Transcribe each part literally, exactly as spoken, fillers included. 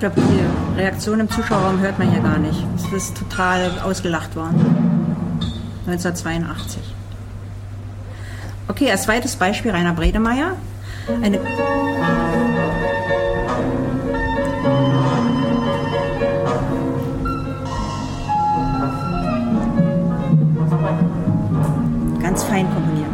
glaube, die Reaktion im Zuschauerraum hört man hier gar nicht. Es ist total ausgelacht worden. neunzehnhundertzweiundachtzig. Okay, als zweites Beispiel Rainer Bredemeier. Eine ganz fein komponieren.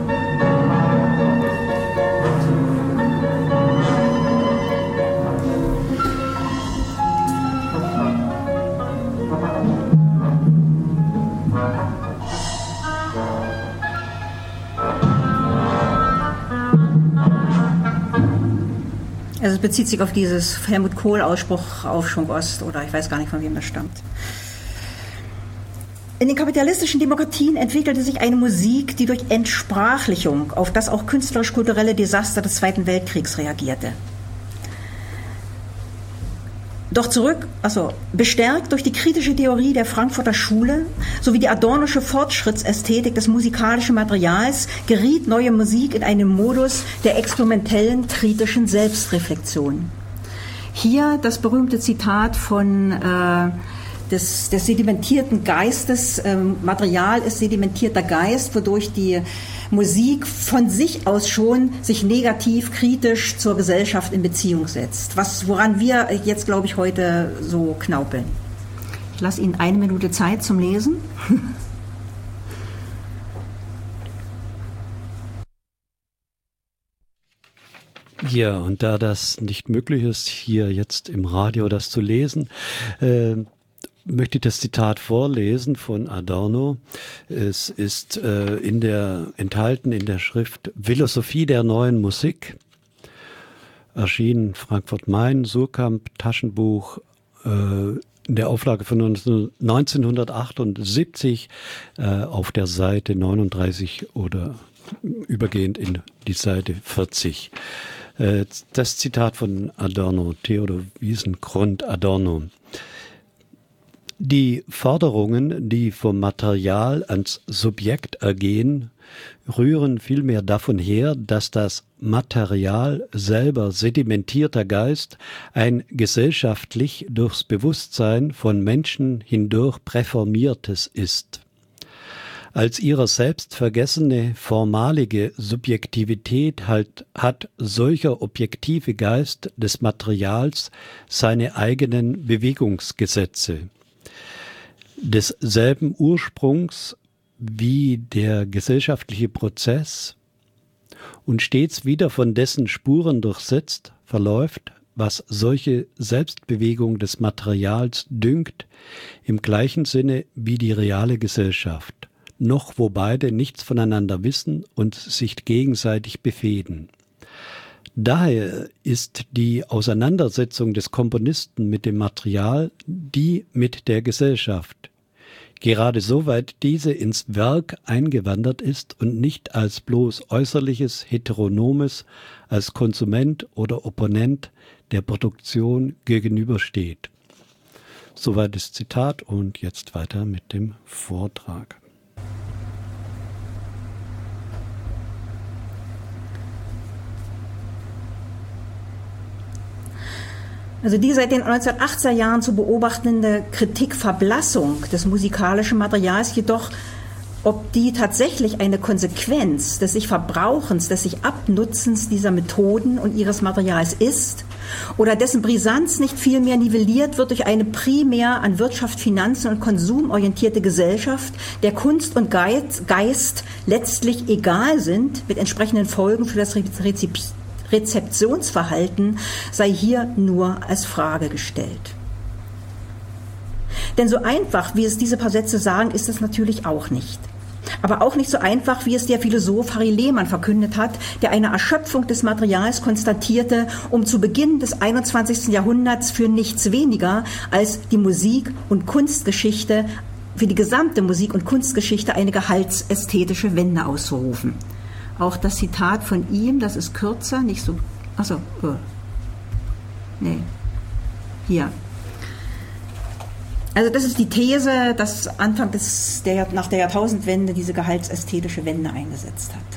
Also es bezieht sich auf dieses Helmut Kohl-Ausspruch Aufschwung Ost, oder ich weiß gar nicht, von wem das stammt. In den kapitalistischen Demokratien entwickelte sich eine Musik, die durch Entsprachlichung auf das auch künstlerisch-kulturelle Desaster des Zweiten Weltkriegs reagierte. Doch zurück, also bestärkt durch die kritische Theorie der Frankfurter Schule sowie die adornosche Fortschrittsästhetik des musikalischen Materials geriet neue Musik in einen Modus der experimentellen, kritischen Selbstreflexion. Hier das berühmte Zitat von äh, des, des sedimentierten Geistes. Ähm, Material ist sedimentierter Geist, wodurch die Musik von sich aus schon sich negativ, kritisch zur Gesellschaft in Beziehung setzt. Was, woran wir jetzt, glaube ich, heute so knaupeln. Ich lasse Ihnen eine Minute Zeit zum Lesen. Ja, und da das nicht möglich ist, hier jetzt im Radio das zu lesen, äh, möchte ich das Zitat vorlesen von Adorno. Es ist äh, in der, enthalten in der Schrift Philosophie der neuen Musik, erschienen Frankfurt-Main, Surkamp, Taschenbuch, äh, in der Auflage von neunzehnhundertachtundsiebzig äh, auf der Seite neununddreißig oder übergehend in die Seite vierzig. Äh, das Zitat von Adorno, Theodor Wiesengrund Adorno. Die Forderungen, die vom Material ans Subjekt ergehen, rühren vielmehr davon her, dass das Material selber sedimentierter Geist ein gesellschaftlich durchs Bewusstsein von Menschen hindurch präformiertes ist. Als ihrer selbst vergessene formalige Subjektivität halt, hat solcher objektive Geist des Materials seine eigenen Bewegungsgesetze. Desselben Ursprungs wie der gesellschaftliche Prozess und stets wieder von dessen Spuren durchsetzt verläuft, was solche Selbstbewegung des Materials dünkt, im gleichen Sinne wie die reale Gesellschaft, noch wo beide nichts voneinander wissen und sich gegenseitig befehden. Daher ist die Auseinandersetzung des Komponisten mit dem Material die mit der Gesellschaft, gerade soweit diese ins Werk eingewandert ist und nicht als bloß äußerliches, heteronomes, als Konsument oder Opponent der Produktion gegenübersteht. Soweit das Zitat und jetzt weiter mit dem Vortrag. Also die seit den neunzehnhundertachtziger Jahren zu beobachtende Kritikverblassung des musikalischen Materials jedoch, ob die tatsächlich eine Konsequenz des sich Verbrauchens, des sich Abnutzens dieser Methoden und ihres Materials ist oder dessen Brisanz nicht vielmehr nivelliert wird durch eine primär an Wirtschaft, Finanzen und Konsum orientierte Gesellschaft, der Kunst und Geist letztlich egal sind, mit entsprechenden Folgen für das Rezipienten. Rezeptionsverhalten sei hier nur als Frage gestellt. Denn so einfach, wie es diese paar Sätze sagen, ist es natürlich auch nicht. Aber auch nicht so einfach, wie es der Philosoph Harry Lehmann verkündet hat, der eine Erschöpfung des Materials konstatierte, um zu Beginn des einundzwanzigsten Jahrhunderts für nichts weniger als die Musik- und Kunstgeschichte, für die gesamte Musik- und Kunstgeschichte eine gehaltsästhetische Wende auszurufen. Auch das Zitat von ihm, das ist kürzer, nicht so, achso, oh. nee, hier. Also das ist die These, dass Anfang des, der, nach der Jahrtausendwende diese gehaltsästhetische Wende eingesetzt hat.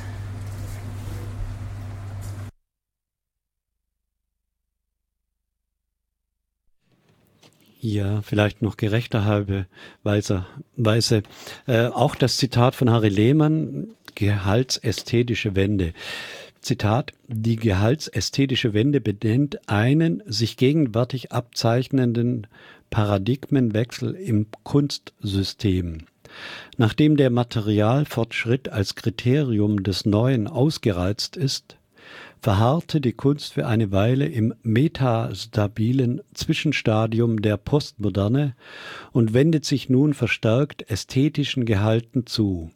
Ja, vielleicht noch gerechter halbe Weise. Weise. Äh, auch das Zitat von Harry Lehmann, gehaltsästhetische Wende. Zitat, die gehaltsästhetische Wende benennt einen sich gegenwärtig abzeichnenden Paradigmenwechsel im Kunstsystem. Nachdem der Materialfortschritt als Kriterium des Neuen ausgereizt ist, verharrte die Kunst für eine Weile im metastabilen Zwischenstadium der Postmoderne und wendet sich nun verstärkt ästhetischen Gehalten zu.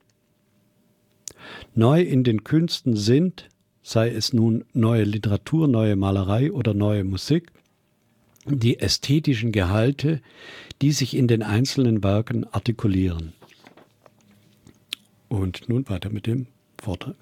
Neu in den Künsten sind, sei es nun neue Literatur, neue Malerei oder neue Musik, die ästhetischen Gehalte, die sich in den einzelnen Werken artikulieren. Und nun weiter mit dem Vortrag.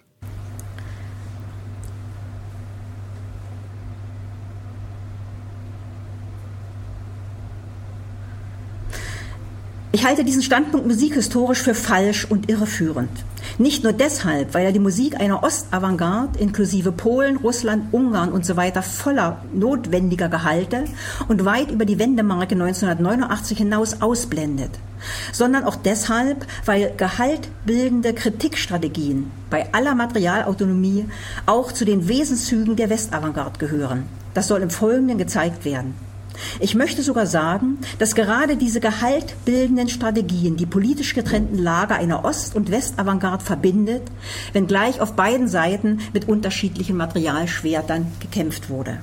Ich halte diesen Standpunkt musikhistorisch für falsch und irreführend. Nicht nur deshalb, weil er die Musik einer Ostavantgarde inklusive Polen, Russland, Ungarn und so weiter voller notwendiger Gehalte und weit über die Wendemarke neunzehnhundertneunundachtzig hinaus ausblendet, sondern auch deshalb, weil gehaltbildende Kritikstrategien bei aller Materialautonomie auch zu den Wesenszügen der Westavantgarde gehören. Das soll im Folgenden gezeigt werden. Ich möchte sogar sagen, dass gerade diese gehaltbildenden Strategien die politisch getrennten Lager einer Ost- und Westavantgarde verbindet, wenngleich auf beiden Seiten mit unterschiedlichen Materialschwertern gekämpft wurde.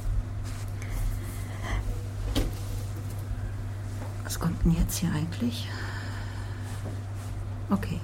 Was kommt denn jetzt hier eigentlich? Okay.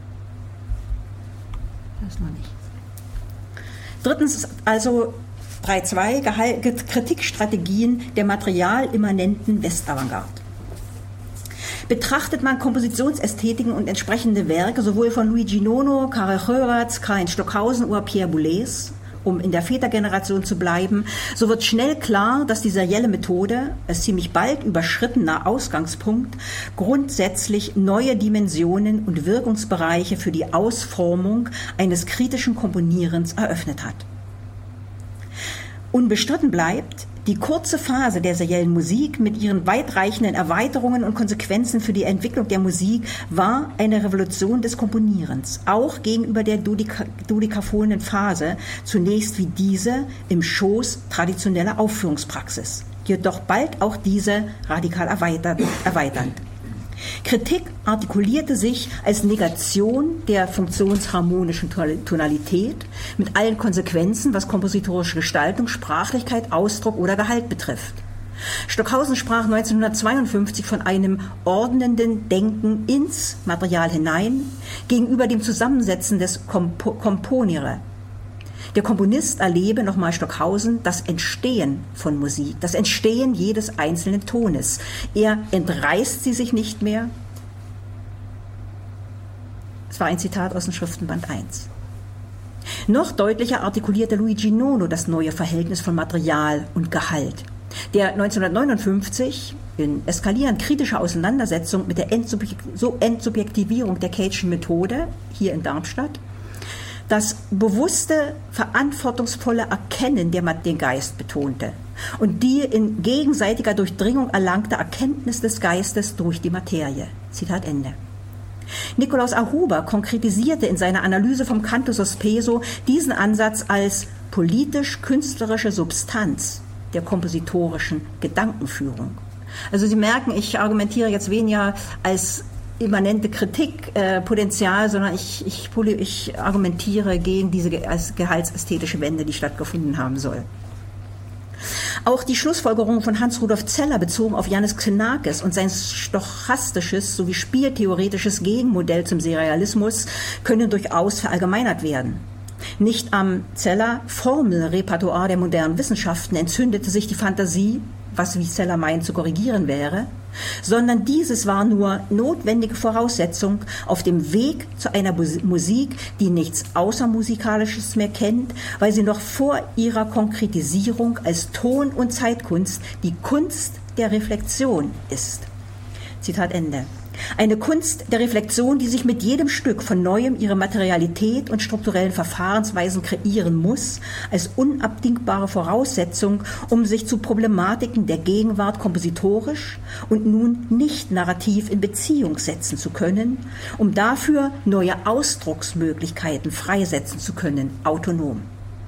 Das noch nicht. Drittens also drei Punkt zwei Kritikstrategien der materialimmanenten Westavantgarde. Betrachtet man Kompositionsästhetiken und entsprechende Werke sowohl von Luigi Nono, Karel Goertz, Karin Stockhausen oder Pierre Boulez, um in der Vätergeneration zu bleiben, so wird schnell klar, dass die serielle Methode, als ziemlich bald überschrittener Ausgangspunkt, grundsätzlich neue Dimensionen und Wirkungsbereiche für die Ausformung eines kritischen Komponierens eröffnet hat. Unbestritten bleibt, die kurze Phase der seriellen Musik mit ihren weitreichenden Erweiterungen und Konsequenzen für die Entwicklung der Musik war eine Revolution des Komponierens, auch gegenüber der Dodeka- dodekaphonen Phase, zunächst wie diese im Schoß traditioneller Aufführungspraxis, jedoch bald auch diese radikal erweitert, erweiternd. Kritik artikulierte sich als Negation der funktionsharmonischen Tonalität mit allen Konsequenzen, was kompositorische Gestaltung, Sprachlichkeit, Ausdruck oder Gehalt betrifft. Stockhausen sprach neunzehnhundertzweiundfünfzig von einem ordnenden Denken ins Material hinein gegenüber dem Zusammensetzen des Compo- Componere. Der Komponist erlebe, nochmal Stockhausen, das Entstehen von Musik, das Entstehen jedes einzelnen Tones. Er entreißt sie sich nicht mehr. Das war ein Zitat aus dem Schriftenband eins. Noch deutlicher artikulierte Luigi Nono das neue Verhältnis von Material und Gehalt, der neunzehnhundertneunundfünfzig in eskalierend kritischer Auseinandersetzung mit der Entsubjektivierung der Cage'schen Methode hier in Darmstadt das bewusste, verantwortungsvolle Erkennen der den Geist betonte und die in gegenseitiger Durchdringung erlangte Erkenntnis des Geistes durch die Materie. Zitat Ende. Nikolaus Ahuber konkretisierte in seiner Analyse vom Canto Sospeso diesen Ansatz als politisch-künstlerische Substanz der kompositorischen Gedankenführung. Also Sie merken, ich argumentiere jetzt weniger als immanente Kritikpotenzial, äh, sondern ich, ich, ich argumentiere gegen diese ge- als gehaltsästhetische Wende, die stattgefunden haben soll. Auch die Schlussfolgerungen von Hans-Rudolf Zeller bezogen auf Jannis Xenakis und sein stochastisches sowie spieltheoretisches Gegenmodell zum Serialismus können durchaus verallgemeinert werden. Nicht am Zeller Formelrepertoire der modernen Wissenschaften entzündete sich die Fantasie, was wie Zeller meint zu korrigieren wäre, sondern dieses war nur notwendige Voraussetzung auf dem Weg zu einer Musik, die nichts Außermusikalisches mehr kennt, weil sie noch vor ihrer Konkretisierung als Ton- und Zeitkunst die Kunst der Reflexion ist. Zitat Ende. Eine Kunst der Reflexion, die sich mit jedem Stück von Neuem ihre Materialität und strukturellen Verfahrensweisen kreieren muss, als unabdingbare Voraussetzung, um sich zu Problematiken der Gegenwart kompositorisch und nun nicht narrativ in Beziehung setzen zu können, um dafür neue Ausdrucksmöglichkeiten freisetzen zu können, autonom.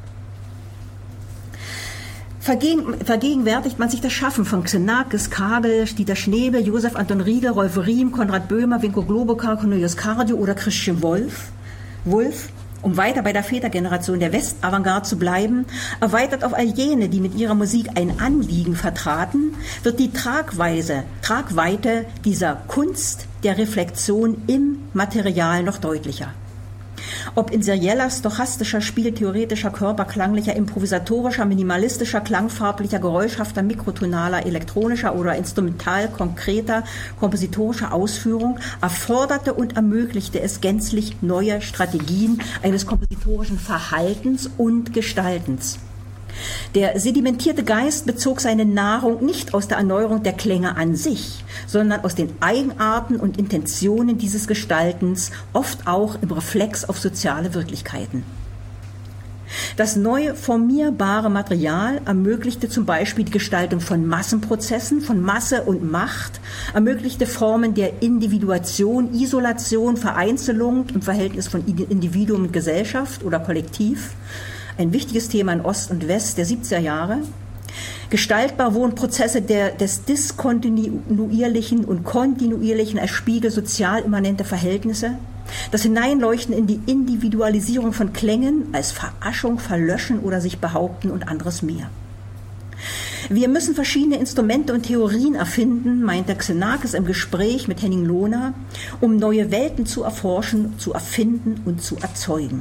Vergegenwärtigt man sich das Schaffen von Xenakis, Kagel, Dieter Schnebel, Josef Anton Riedel, Rolf Riem, Konrad Böhmer, Vinko Globokar, Cornelius Cardio oder Christian Wolff, Wolff, um weiter bei der Vätergeneration der Westavantgarde zu bleiben, erweitert auf all jene, die mit ihrer Musik ein Anliegen vertraten, wird die Tragweise, Tragweite dieser Kunst der Reflexion im Material noch deutlicher. Ob in serieller, stochastischer, spieltheoretischer, körperklanglicher, improvisatorischer, minimalistischer, klangfarblicher, geräuschhafter, mikrotonaler, elektronischer oder instrumental konkreter, kompositorischer Ausführung, erforderte und ermöglichte es gänzlich neue Strategien eines kompositorischen Verhaltens und Gestaltens. Der sedimentierte Geist bezog seine Nahrung nicht aus der Erneuerung der Klänge an sich, sondern aus den Eigenarten und Intentionen dieses Gestaltens, oft auch im Reflex auf soziale Wirklichkeiten. Das neu formierbare Material ermöglichte zum Beispiel die Gestaltung von Massenprozessen, von Masse und Macht, ermöglichte Formen der Individuation, Isolation, Vereinzelung im Verhältnis von Individuum und Gesellschaft oder Kollektiv, ein wichtiges Thema in Ost und West der siebziger Jahre. Gestaltbar wurden Prozesse der, des Diskontinuierlichen und Kontinuierlichen als Spiegel sozial immanenter Verhältnisse, das Hineinleuchten in die Individualisierung von Klängen als Veraschung, Verlöschen oder sich behaupten und anderes mehr. Wir müssen verschiedene Instrumente und Theorien erfinden, meinte Xenakis im Gespräch mit Henning Lohner, um neue Welten zu erforschen, zu erfinden und zu erzeugen.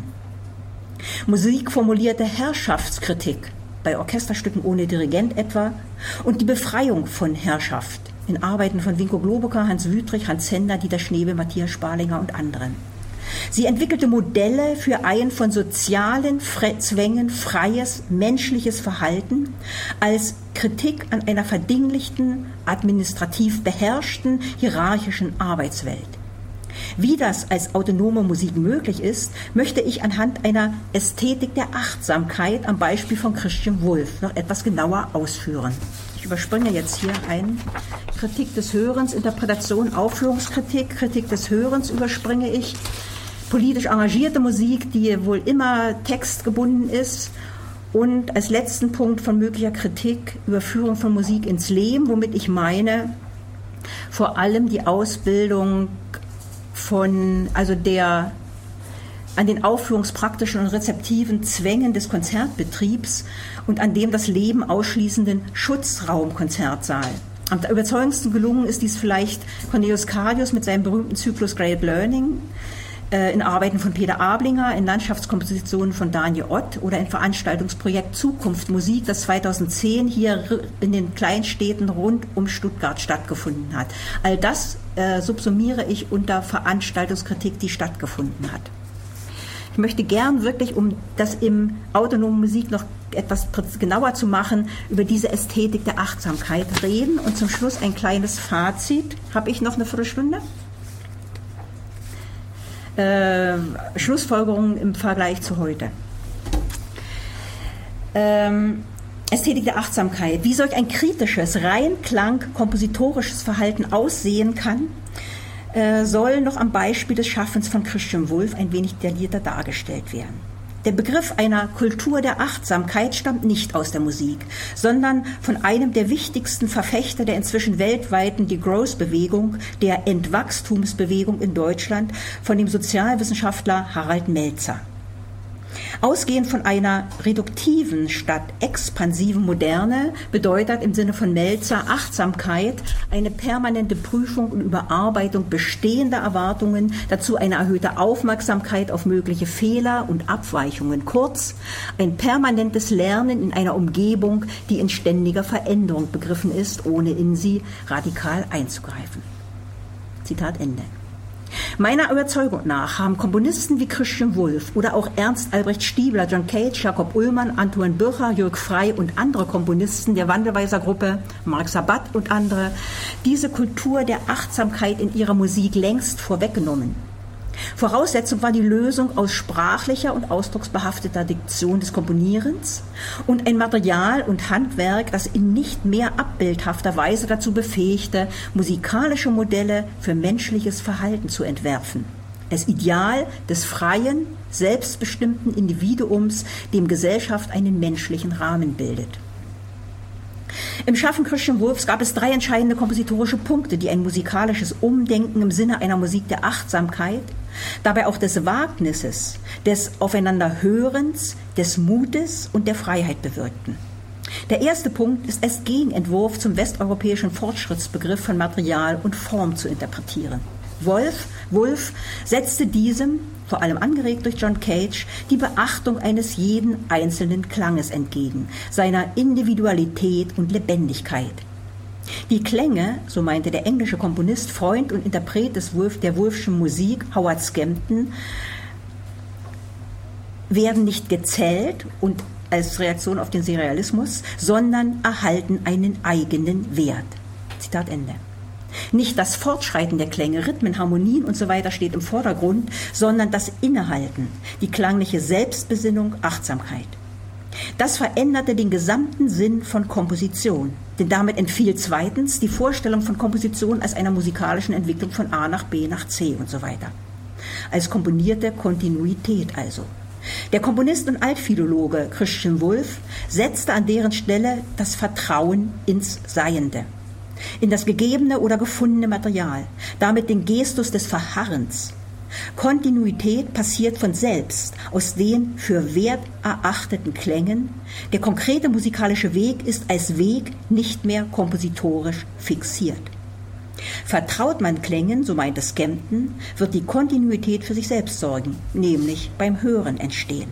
Musik formulierte Herrschaftskritik, bei Orchesterstücken ohne Dirigent etwa, und die Befreiung von Herrschaft in Arbeiten von Vinko Globokar, Hans Wüthrich, Hans Zender, Dieter Schnebel, Matthias Sparlinger und anderen. Sie entwickelte Modelle für ein von sozialen Zwängen freies menschliches Verhalten als Kritik an einer verdinglichten, administrativ beherrschten, hierarchischen Arbeitswelt. Wie das als autonome Musik möglich ist, möchte ich anhand einer Ästhetik der Achtsamkeit am Beispiel von Christian Wolff noch etwas genauer ausführen. Ich überspringe jetzt hier ein Kritik des Hörens, Interpretation, Aufführungskritik, Kritik des Hörens überspringe ich. Politisch engagierte Musik, die wohl immer textgebunden ist. Und als letzten Punkt von möglicher Kritik, Überführung von Musik ins Leben, womit ich meine, vor allem die Ausbildung von, also der, an den aufführungspraktischen und rezeptiven Zwängen des Konzertbetriebs und an dem das Leben ausschließenden Schutzraumkonzertsaal. Am überzeugendsten gelungen ist dies vielleicht Cornelius Cardius mit seinem berühmten Zyklus Great Learning, äh, in Arbeiten von Peter Ablinger, in Landschaftskompositionen von Daniel Ott oder im Veranstaltungsprojekt Zukunft Musik, das zweitausendzehn hier in den Kleinstädten rund um Stuttgart stattgefunden hat. All das äh, subsumiere ich unter Veranstaltungskritik, die stattgefunden hat. Ich möchte gern wirklich, um das im autonomen Musik noch etwas genauer zu machen, über diese Ästhetik der Achtsamkeit reden und zum Schluss ein kleines Fazit. Habe ich noch eine Viertelstunde? Äh, Schlussfolgerungen im Vergleich zu heute. Ähm, Ästhetik der Achtsamkeit. Wie solch ein kritisches, rein klang-kompositorisches Verhalten aussehen kann, äh, soll noch am Beispiel des Schaffens von Christian Wolff ein wenig detaillierter dargestellt werden. Der Begriff einer Kultur der Achtsamkeit stammt nicht aus der Musik, sondern von einem der wichtigsten Verfechter der inzwischen weltweiten Degrowth-Bewegung, der Entwachstumsbewegung in Deutschland, von dem Sozialwissenschaftler Harald Melzer. Ausgehend von einer reduktiven statt expansiven Moderne bedeutet im Sinne von Melzer Achtsamkeit eine permanente Prüfung und Überarbeitung bestehender Erwartungen, dazu eine erhöhte Aufmerksamkeit auf mögliche Fehler und Abweichungen. Kurz, ein permanentes Lernen in einer Umgebung, die in ständiger Veränderung begriffen ist, ohne in sie radikal einzugreifen. Zitat Ende. Meiner Überzeugung nach haben Komponisten wie Christian Wolff oder auch Ernst Albrecht Stiebler, John Cage, Jakob Ullmann, Antoine Bircher, Jörg Frey und andere Komponisten der Wandelweiser Gruppe, Marc Sabat und andere, diese Kultur der Achtsamkeit in ihrer Musik längst vorweggenommen. Voraussetzung war die Lösung aus sprachlicher und ausdrucksbehafteter Diktion des Komponierens und ein Material und Handwerk, das in nicht mehr abbildhafter Weise dazu befähigte, musikalische Modelle für menschliches Verhalten zu entwerfen. Das Ideal des freien, selbstbestimmten Individuums, dem Gesellschaft einen menschlichen Rahmen bildet. Im Schaffen Christian Wolffs gab es drei entscheidende kompositorische Punkte, die ein musikalisches Umdenken im Sinne einer Musik der Achtsamkeit, dabei auch des Wagnisses, des Aufeinanderhörens, des Mutes und der Freiheit bewirkten. Der erste Punkt ist als Gegenentwurf zum westeuropäischen Fortschrittsbegriff von Material und Form zu interpretieren. Wolff, Wolff setzte diesem, vor allem angeregt durch John Cage, die Beachtung eines jeden einzelnen Klanges entgegen, seiner Individualität und Lebendigkeit. Die Klänge, so meinte der englische Komponist, Freund und Interpret des Wolff, der Wolffschen Musik, Howard Scampton, werden nicht gezählt und als Reaktion auf den Serialismus, sondern erhalten einen eigenen Wert. Zitat Ende. Nicht das Fortschreiten der Klänge, Rhythmen, Harmonien und so weiter steht im Vordergrund, sondern das Innehalten, die klangliche Selbstbesinnung, Achtsamkeit. Das veränderte den gesamten Sinn von Komposition, denn damit entfiel zweitens die Vorstellung von Komposition als einer musikalischen Entwicklung von A nach B nach C und so weiter. Als komponierte Kontinuität also. Der Komponist und Altphilologe Christian Wolff setzte an deren Stelle das Vertrauen ins Seiende, in das gegebene oder gefundene Material, damit den Gestus des Verharrens. Kontinuität passiert von selbst aus den für wert erachteten Klängen. Der konkrete musikalische Weg ist als Weg nicht mehr kompositorisch fixiert. Vertraut man Klängen, so meinte Scampton, wird die Kontinuität für sich selbst sorgen, nämlich beim Hören entstehen.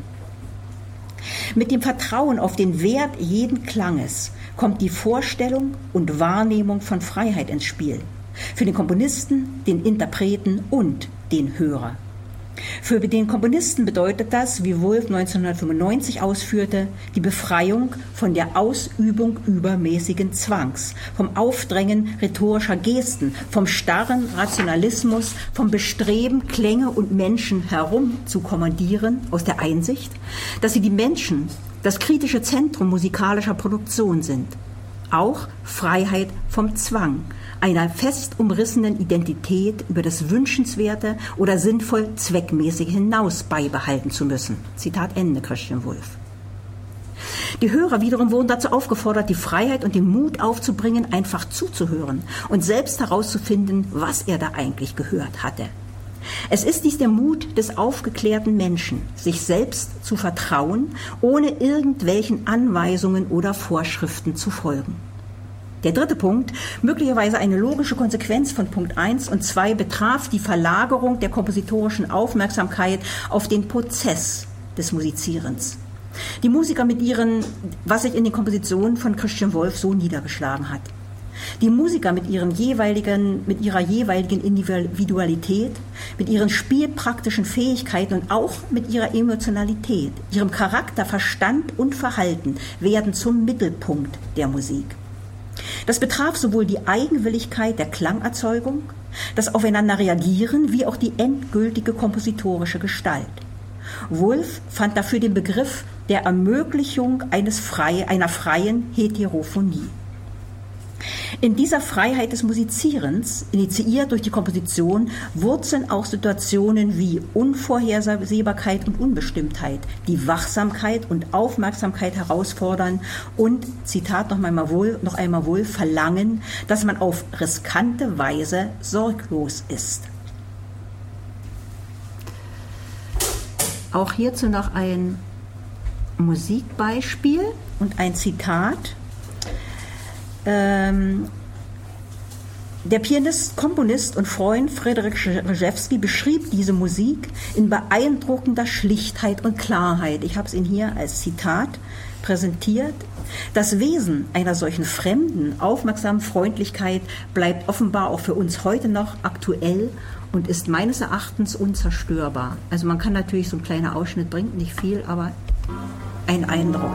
Mit dem Vertrauen auf den Wert jeden Klanges kommt die Vorstellung und Wahrnehmung von Freiheit ins Spiel. Für den Komponisten, den Interpreten und den Hörer. Für den Komponisten bedeutet das, wie Wolff neunzehnhundertfünfundneunzig ausführte, die Befreiung von der Ausübung übermäßigen Zwangs, vom Aufdrängen rhetorischer Gesten, vom starren Rationalismus, vom Bestreben, Klänge und Menschen herum zu kommandieren, aus der Einsicht, dass sie die Menschen, das kritische Zentrum musikalischer Produktion sind. Auch Freiheit vom Zwang, einer fest umrissenen Identität über das Wünschenswerte oder sinnvoll Zweckmäßige hinaus beibehalten zu müssen. Zitat Ende, Christian Wolff. Die Hörer wiederum wurden dazu aufgefordert, die Freiheit und den Mut aufzubringen, einfach zuzuhören und selbst herauszufinden, was er da eigentlich gehört hatte. Es ist dies der Mut des aufgeklärten Menschen, sich selbst zu vertrauen, ohne irgendwelchen Anweisungen oder Vorschriften zu folgen. Der dritte Punkt, möglicherweise eine logische Konsequenz von Punkt eins und zwei, betraf die Verlagerung der kompositorischen Aufmerksamkeit auf den Prozess des Musizierens. Die Musiker mit ihren, was sich in den Kompositionen von Christian Wolff so niedergeschlagen hat. Die Musiker mit, ihren jeweiligen, mit ihrer jeweiligen Individualität, mit ihren spielpraktischen Fähigkeiten und auch mit ihrer Emotionalität, ihrem Charakter, Verstand und Verhalten werden zum Mittelpunkt der Musik. Das betraf sowohl die Eigenwilligkeit der Klangerzeugung, das Aufeinander-Reagieren, wie auch die endgültige kompositorische Gestalt. Wolff fand dafür den Begriff der Ermöglichung eines frei, einer freien Heterophonie. In dieser Freiheit des Musizierens, initiiert durch die Komposition, wurzeln auch Situationen wie Unvorhersehbarkeit und Unbestimmtheit, die Wachsamkeit und Aufmerksamkeit herausfordern und, Zitat noch einmal wohl, noch einmal wohl, verlangen, dass man auf riskante Weise sorglos ist. Auch hierzu noch ein Musikbeispiel und ein Zitat. Ähm, Der Pianist, Komponist und Freund Fryderyk Rzewski beschrieb diese Musik in beeindruckender Schlichtheit und Klarheit. Ich habe es Ihnen hier als Zitat präsentiert. Das Wesen einer solchen fremden, aufmerksamen Freundlichkeit bleibt offenbar auch für uns heute noch aktuell und ist meines Erachtens unzerstörbar. Also man kann natürlich, so ein kleiner Ausschnitt bringt nicht viel, aber ein Eindruck.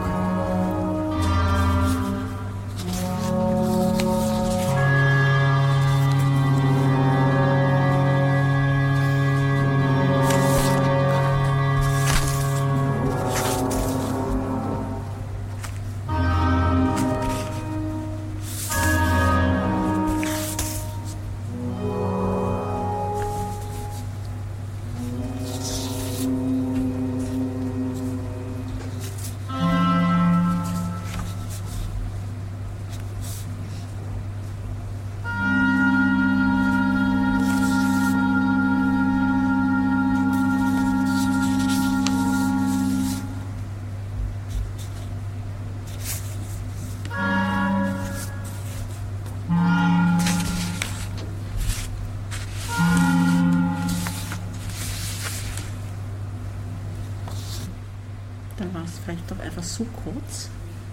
Dann war es vielleicht doch etwas zu kurz.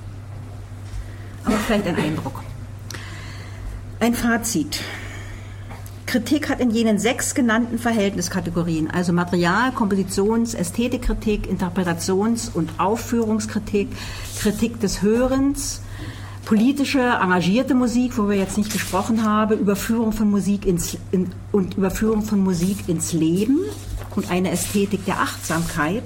Aber vielleicht ein Eindruck. Ein Fazit. Kritik hat in jenen sechs genannten Verhältniskategorien, also Material-, Kompositions-, Ästhetikkritik, Interpretations- und Aufführungskritik, Kritik des Hörens, politische, engagierte Musik, wo wir jetzt nicht gesprochen haben, Überführung von Musik ins, in, und Überführung von Musik ins Leben und eine Ästhetik der Achtsamkeit.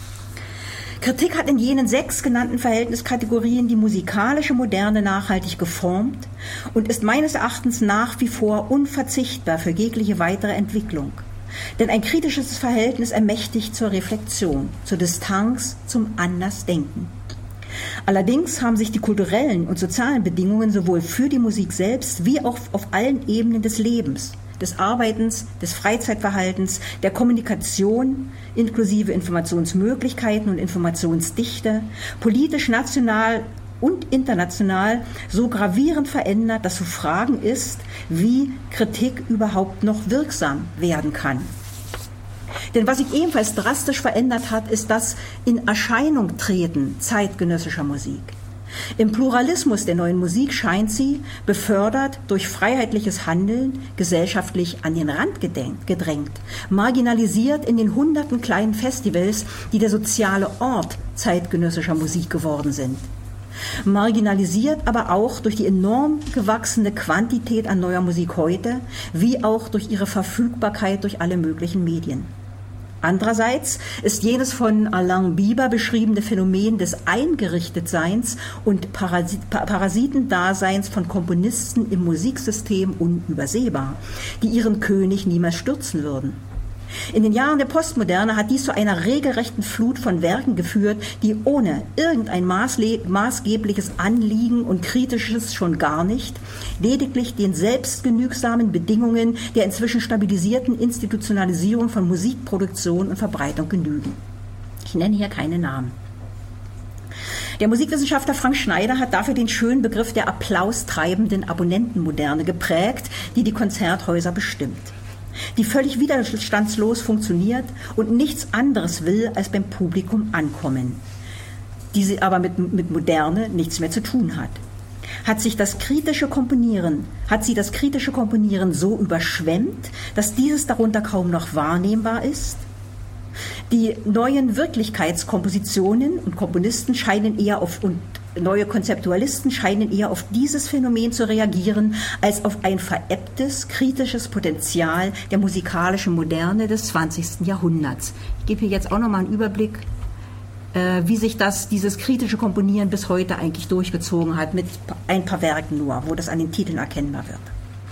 Kritik hat in jenen sechs genannten Verhältniskategorien die musikalische Moderne nachhaltig geformt und ist meines Erachtens nach wie vor unverzichtbar für jegliche weitere Entwicklung. Denn ein kritisches Verhältnis ermächtigt zur Reflexion, zur Distanz, zum Andersdenken. Allerdings haben sich die kulturellen und sozialen Bedingungen sowohl für die Musik selbst wie auch auf allen Ebenen des Lebens, des Arbeitens, des Freizeitverhaltens, der Kommunikation, inklusive Informationsmöglichkeiten und Informationsdichte, politisch, national und international so gravierend verändert, dass zu fragen ist, wie Kritik überhaupt noch wirksam werden kann. Denn was sich ebenfalls drastisch verändert hat, ist das in Erscheinung treten zeitgenössischer Musik. Im Pluralismus der neuen Musik scheint sie, befördert durch freiheitliches Handeln, gesellschaftlich an den Rand gedrängt, marginalisiert in den hunderten kleinen Festivals, die der soziale Ort zeitgenössischer Musik geworden sind. Marginalisiert aber auch durch die enorm gewachsene Quantität an neuer Musik heute, wie auch durch ihre Verfügbarkeit durch alle möglichen Medien. Andererseits ist jenes von Alain Biber beschriebene Phänomen des Eingerichtetseins und Parasit- Parasitendaseins von Komponisten im Musiksystem unübersehbar, die ihren König niemals stürzen würden. In den Jahren der Postmoderne hat dies zu einer regelrechten Flut von Werken geführt, die ohne irgendein maßle- maßgebliches Anliegen und kritisches schon gar nicht, lediglich den selbstgenügsamen Bedingungen der inzwischen stabilisierten Institutionalisierung von Musikproduktion und Verbreitung genügen. Ich nenne hier keine Namen. Der Musikwissenschaftler Frank Schneider hat dafür den schönen Begriff der applaustreibenden Abonnentenmoderne geprägt, die die Konzerthäuser bestimmt, die völlig widerstandslos funktioniert und nichts anderes will, als beim Publikum ankommen, die sie aber mit, mit Moderne nichts mehr zu tun hat. Hat sich das kritische Komponieren, hat sie das kritische Komponieren so überschwemmt, dass dieses darunter kaum noch wahrnehmbar ist? Die neuen Wirklichkeitskompositionen und Komponisten scheinen eher auf und neue Konzeptualisten scheinen eher auf dieses Phänomen zu reagieren, als auf ein verebbtes, kritisches Potenzial der musikalischen Moderne des zwanzigsten Jahrhunderts. Ich gebe hier jetzt auch nochmal einen Überblick, äh, wie sich das, dieses kritische Komponieren bis heute eigentlich durchgezogen hat, mit ein paar Werken nur, wo das an den Titeln erkennbar wird.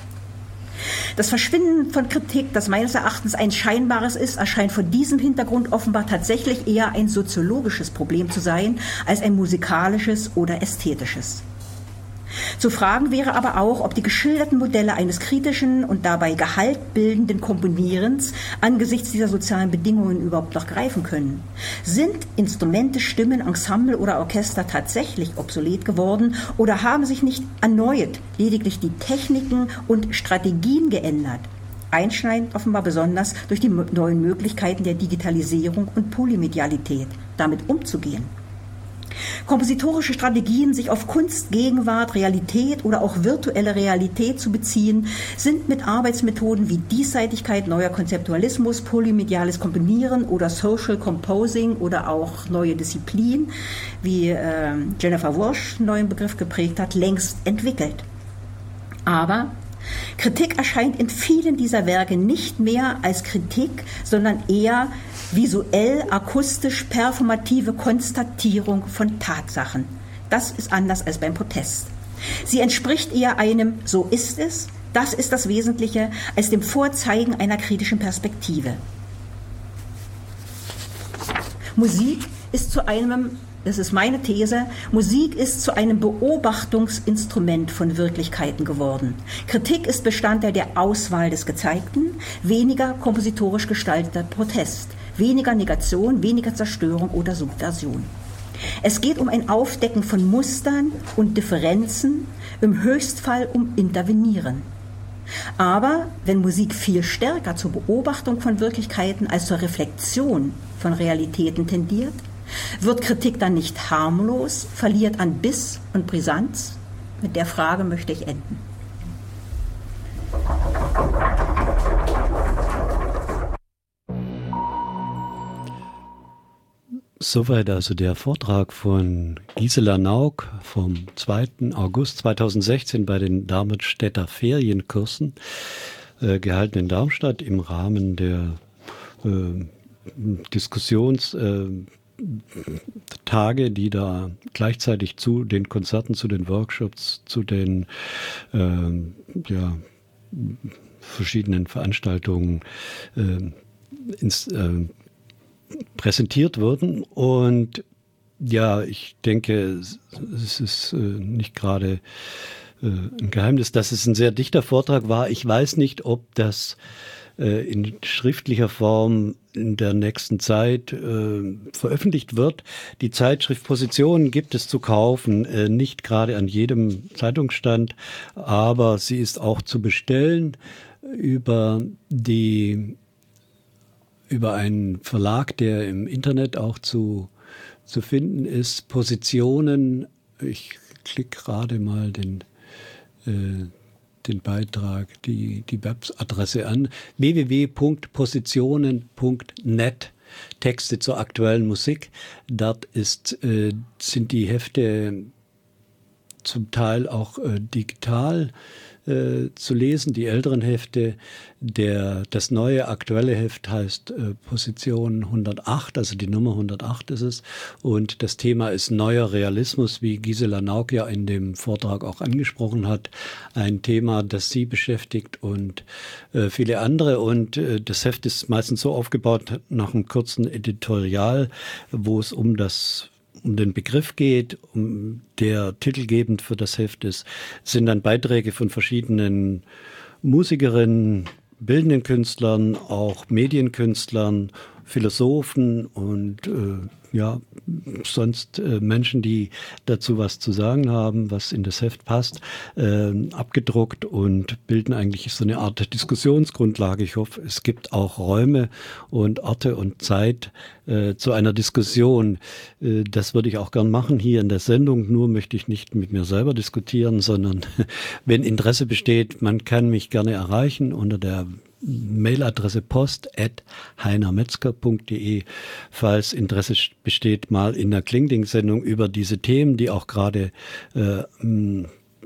Das Verschwinden von Kritik, das meines Erachtens ein scheinbares ist, erscheint vor diesem Hintergrund offenbar tatsächlich eher ein soziologisches Problem zu sein, als ein musikalisches oder ästhetisches. Zu fragen wäre aber auch, ob die geschilderten Modelle eines kritischen und dabei gehaltbildenden Komponierens angesichts dieser sozialen Bedingungen überhaupt noch greifen können. Sind Instrumente, Stimmen, Ensemble oder Orchester tatsächlich obsolet geworden oder haben sich nicht erneut lediglich die Techniken und Strategien geändert? Einschneidend offenbar besonders durch die neuen Möglichkeiten der Digitalisierung und Polymedialität, damit umzugehen. Kompositorische Strategien, sich auf Kunst, Gegenwart, Realität oder auch virtuelle Realität zu beziehen, sind mit Arbeitsmethoden wie Diesseitigkeit, neuer Konzeptualismus, polymediales Komponieren oder Social Composing oder auch neue Disziplinen, wie äh, Jennifer Walsh einen neuen Begriff geprägt hat, längst entwickelt. Aber Kritik erscheint in vielen dieser Werke nicht mehr als Kritik, sondern eher visuell, akustisch, performative Konstatierung von Tatsachen. Das ist anders als beim Protest. Sie entspricht eher einem "So ist es", das ist das Wesentliche, als dem Vorzeigen einer kritischen Perspektive. Musik ist zu einem, das ist meine These, Musik ist zu einem Beobachtungsinstrument von Wirklichkeiten geworden. Kritik ist Bestandteil der Auswahl des Gezeigten, weniger kompositorisch gestalteter Protest, weniger Negation, weniger Zerstörung oder Subversion. Es geht um ein Aufdecken von Mustern und Differenzen, im Höchstfall um Intervenieren. Aber wenn Musik viel stärker zur Beobachtung von Wirklichkeiten als zur Reflexion von Realitäten tendiert, wird Kritik dann nicht harmlos, verliert an Biss und Brisanz? Mit der Frage möchte ich enden. Soweit also der Vortrag von Gisela Nauk vom zweiten August zweitausendsechzehn bei den Darmstädter Ferienkursen, äh, gehalten in Darmstadt im Rahmen der äh, Diskussionstage, äh, die da gleichzeitig zu den Konzerten, zu den Workshops, zu den äh, ja, verschiedenen Veranstaltungen äh, ins äh, präsentiert wurden. Und ja, ich denke, es ist äh, nicht gerade äh, ein Geheimnis, dass es ein sehr dichter Vortrag war. Ich weiß nicht, ob das äh, in schriftlicher Form in der nächsten Zeit äh, veröffentlicht wird. Die Zeitschrift Positionen gibt es zu kaufen, äh, nicht gerade an jedem Zeitungsstand, aber sie ist auch zu bestellen über die über einen Verlag, der im Internet auch zu, zu finden ist, Positionen, ich klicke gerade mal den, äh, den Beitrag, die, die Webadresse an, w w w punkt positionen punkt net, Texte zur aktuellen Musik. Dort ist, äh, sind die Hefte zum Teil auch äh, digital äh, zu lesen, die älteren Hefte. Der, das neue aktuelle Heft heißt äh, Position hundertacht, also die Nummer hundertacht ist es. Und das Thema ist neuer Realismus, wie Gisela Nauk ja in dem Vortrag auch angesprochen hat. Ein Thema, das sie beschäftigt und äh, viele andere. Und äh, das Heft ist meistens so aufgebaut nach einem kurzen Editorial, wo es um das um den Begriff geht, um der titelgebend für das Heft ist, sind dann Beiträge von verschiedenen Musikerinnen, bildenden Künstlern, auch Medienkünstlern, Philosophen und äh, ja, sonst äh, Menschen, die dazu was zu sagen haben, was in das Heft passt, äh, abgedruckt und bilden eigentlich so eine Art Diskussionsgrundlage. Ich hoffe, es gibt auch Räume und Orte und Zeit äh, zu einer Diskussion. Äh, das würde ich auch gern machen hier in der Sendung. Nur möchte ich nicht mit mir selber diskutieren, sondern wenn Interesse besteht, man kann mich gerne erreichen unter der Mailadresse post at heinermetzger punkt de, falls Interesse besteht, mal in der Klingding-Sendung über diese Themen, die auch gerade äh, mh,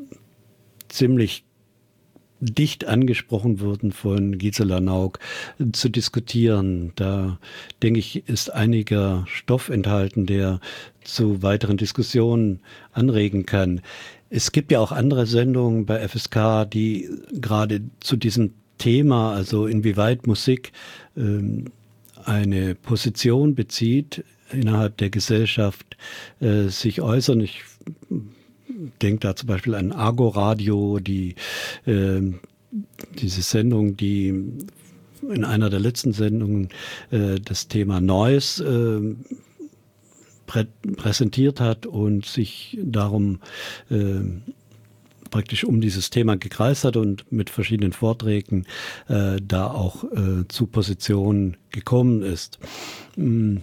ziemlich dicht angesprochen wurden von Gisela Nauk, zu diskutieren. Da, denke ich, ist einiger Stoff enthalten, der zu weiteren Diskussionen anregen kann. Es gibt ja auch andere Sendungen bei F S K, die gerade zu diesem Thema, also inwieweit Musik ähm, eine Position bezieht innerhalb der Gesellschaft, äh, sich äußern. Ich denke da zum Beispiel an Argo Radio, die, äh, diese Sendung, die in einer der letzten Sendungen äh, das Thema Noise äh, prä präsentiert hat und sich darum äh, praktisch um dieses Thema gekreist hat und mit verschiedenen Vorträgen äh, da auch äh, zu Positionen gekommen ist. Mm.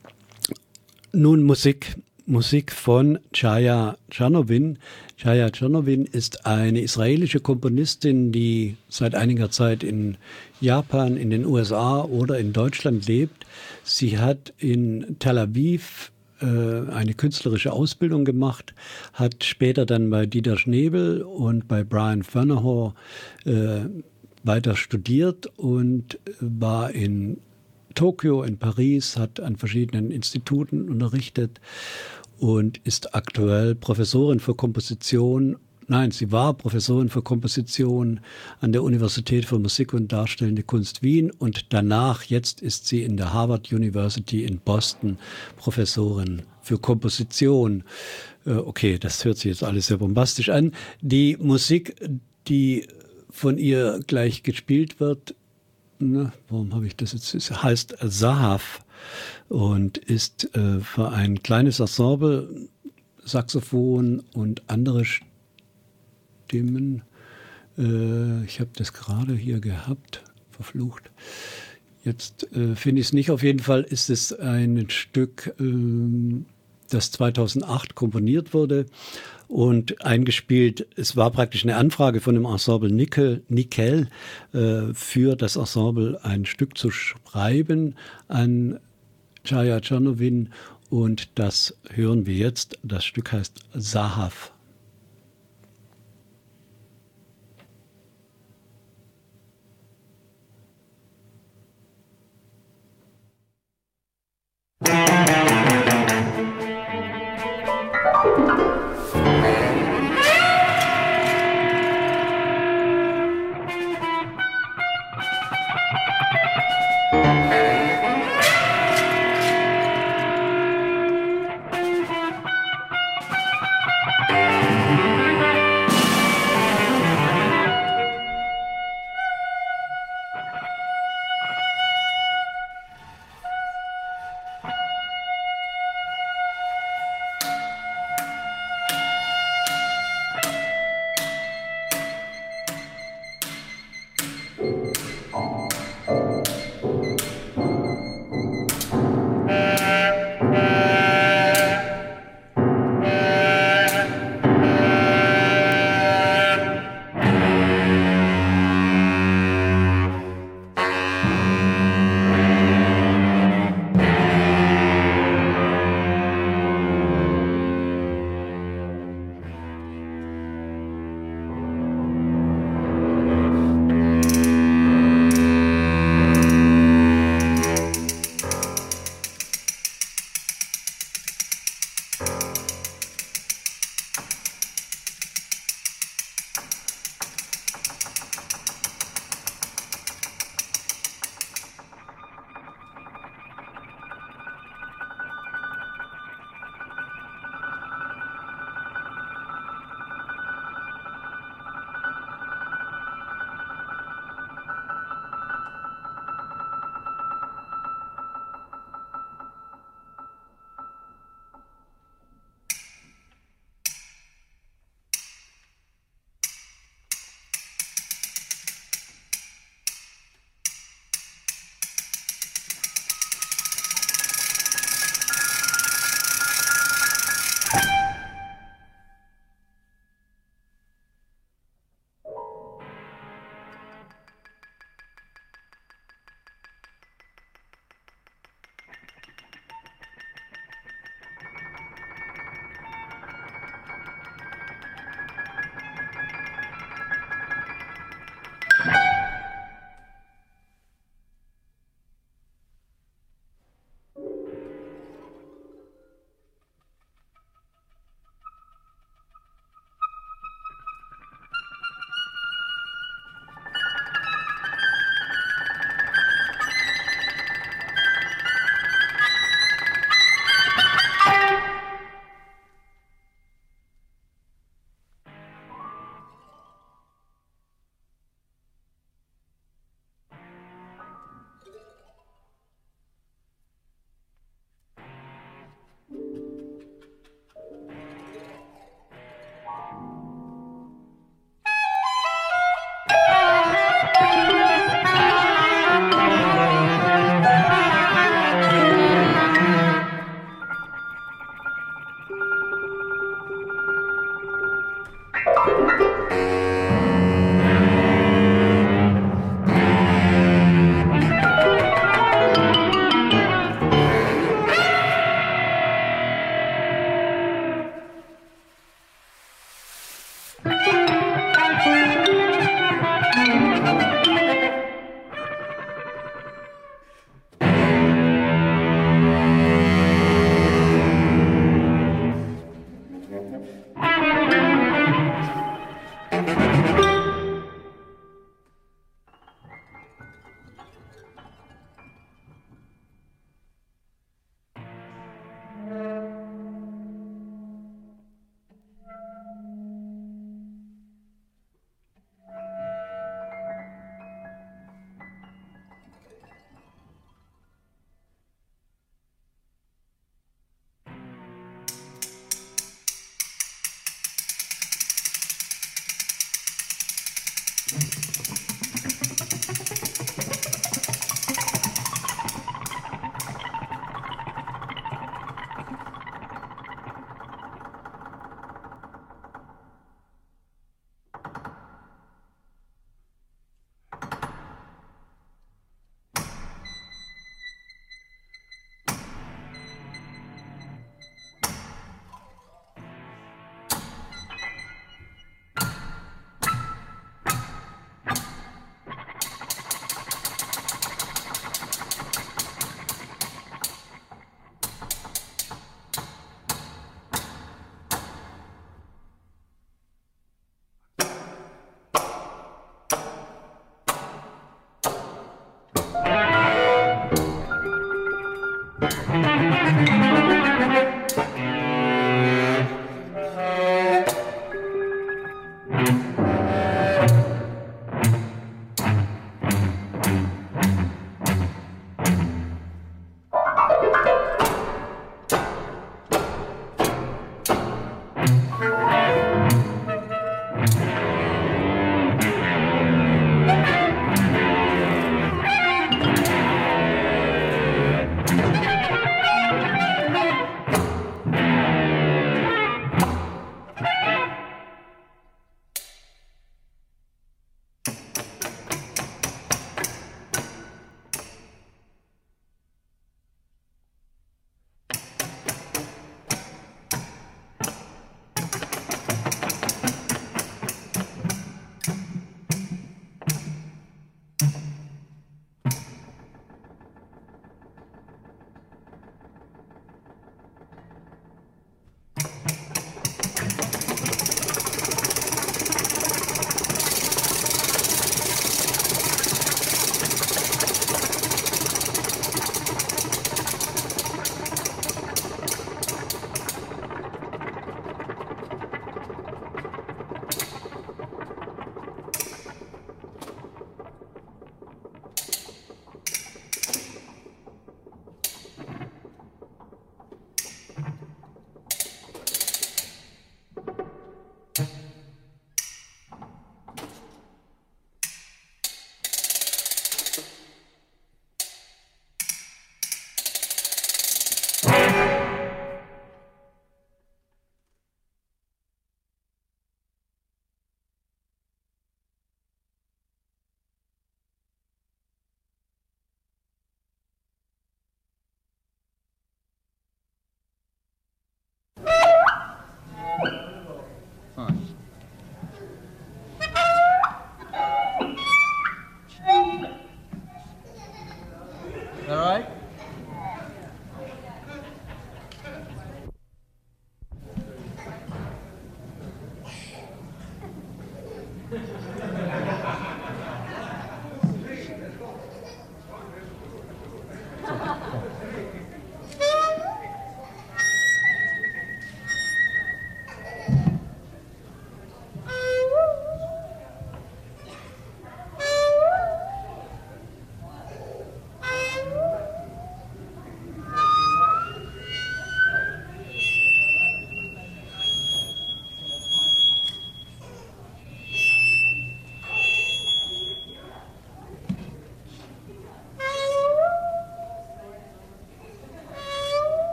Nun Musik. Musik von Chaya Tschernowin. Chaya Tschernowin ist eine israelische Komponistin, die seit einiger Zeit in Japan, in den U S A oder in Deutschland lebt. Sie hat in Tel Aviv eine künstlerische Ausbildung gemacht, hat später dann bei Dieter Schnebel und bei Brian Fernahor äh, weiter studiert und war in Tokio, in Paris, hat an verschiedenen Instituten unterrichtet und ist aktuell Professorin für Komposition. Nein, sie war Professorin für Komposition an der Universität für Musik und Darstellende Kunst Wien und danach, jetzt ist sie in der Harvard University in Boston Professorin für Komposition. Okay, das hört sich jetzt alles sehr bombastisch an. Die Musik, die von ihr gleich gespielt wird, na, warum habe ich das jetzt? Es heißt Zahav und ist äh, für ein kleines Ensemble, Saxophon und andere Stimmen. Äh, ich habe das gerade hier gehabt, verflucht. Jetzt äh, finde ich es nicht. Auf jeden Fall ist es ein Stück, äh, das zweitausendacht komponiert wurde und eingespielt. Es war praktisch eine Anfrage von dem Ensemble Nickel, Nickel äh, für das Ensemble ein Stück zu schreiben an Chaya Tschernowin und das hören wir jetzt. Das Stück heißt Zahav. Thank you.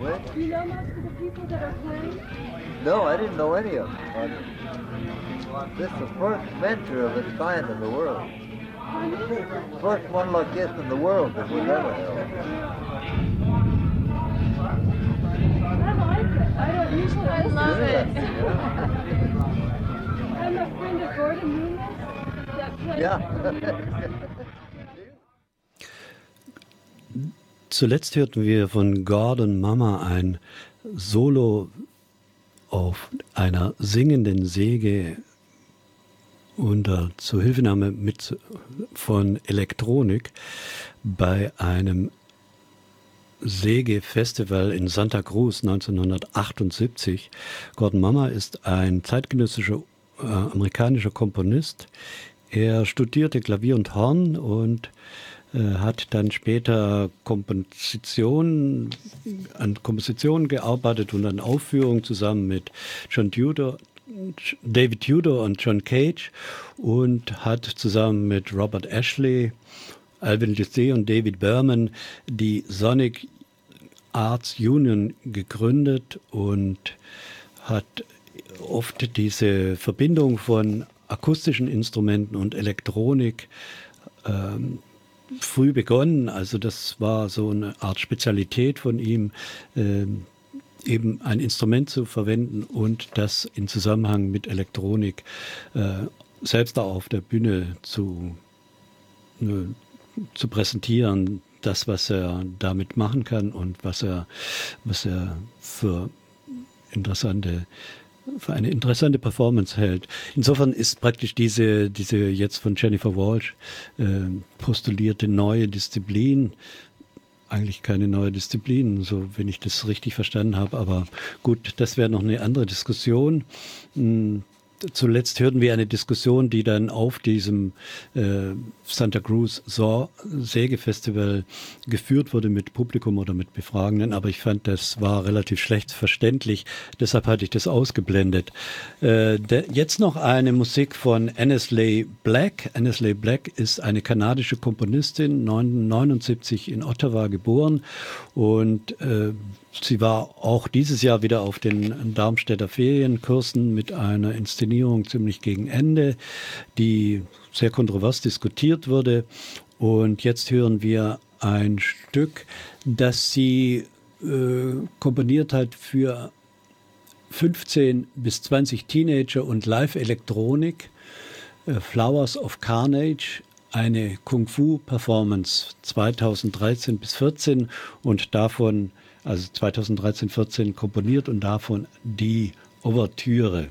which? Do you know most of the people that are playing? No, I didn't know any of them. This is the first venture of its kind in the world. First one like this in the world that was ever held. I like it. I don't usually I love it. I'm a friend of Gordon Newman that plays. Yeah. Zuletzt hörten wir von Gordon Mama ein Solo auf einer singenden Säge unter Zuhilfenahme mit von Elektronik bei einem Sägefestival in Santa Cruz neunzehnhundertachtundsiebzig. Gordon Mama ist ein zeitgenössischer äh, amerikanischer Komponist. Er studierte Klavier und Horn und äh, hat dann später Kompositionen, an Kompositionen gearbeitet und an Aufführungen zusammen mit John Tudor, David Tudor und John Cage und hat zusammen mit Robert Ashley, Alvin Lisset und David Berman die Sonic Arts Union gegründet und hat oft diese Verbindung von akustischen Instrumenten und Elektronik ähm, früh begonnen. Also das war so eine Art Spezialität von ihm, ähm, eben ein Instrument zu verwenden und das in Zusammenhang mit Elektronik äh, selbst auch auf der Bühne zu, äh, zu präsentieren, das, was er damit machen kann und was er, was er für interessante für eine interessante Performance hält. Insofern ist praktisch diese, diese jetzt von Jennifer Walsh äh, postulierte neue Disziplin eigentlich keine neue Disziplin, so wenn ich das richtig verstanden habe. Aber gut, das wäre noch eine andere Diskussion. Zuletzt hörten wir eine Diskussion, die dann auf diesem äh, Santa Cruz Sägefestival geführt wurde mit Publikum oder mit Befragenden, aber ich fand, das war relativ schlecht verständlich, deshalb hatte ich das ausgeblendet. Äh, der, jetzt noch eine Musik von Annesley Black. Annesley Black ist eine kanadische Komponistin, neunzehnhundertneunundsiebzig in Ottawa geboren und äh, sie war auch dieses Jahr wieder auf den Darmstädter Ferienkursen mit einer Inszenierung ziemlich gegen Ende, die sehr kontrovers diskutiert wurde. Und jetzt hören wir ein Stück, das sie äh, komponiert hat für fünfzehn bis zwanzig Teenager und Live-Elektronik, äh, Flowers of Carnage, eine Kung-Fu-Performance zweitausenddreizehn bis vierzehn und davon also zweitausenddreizehn vierzehn komponiert und davon die Ouvertüre.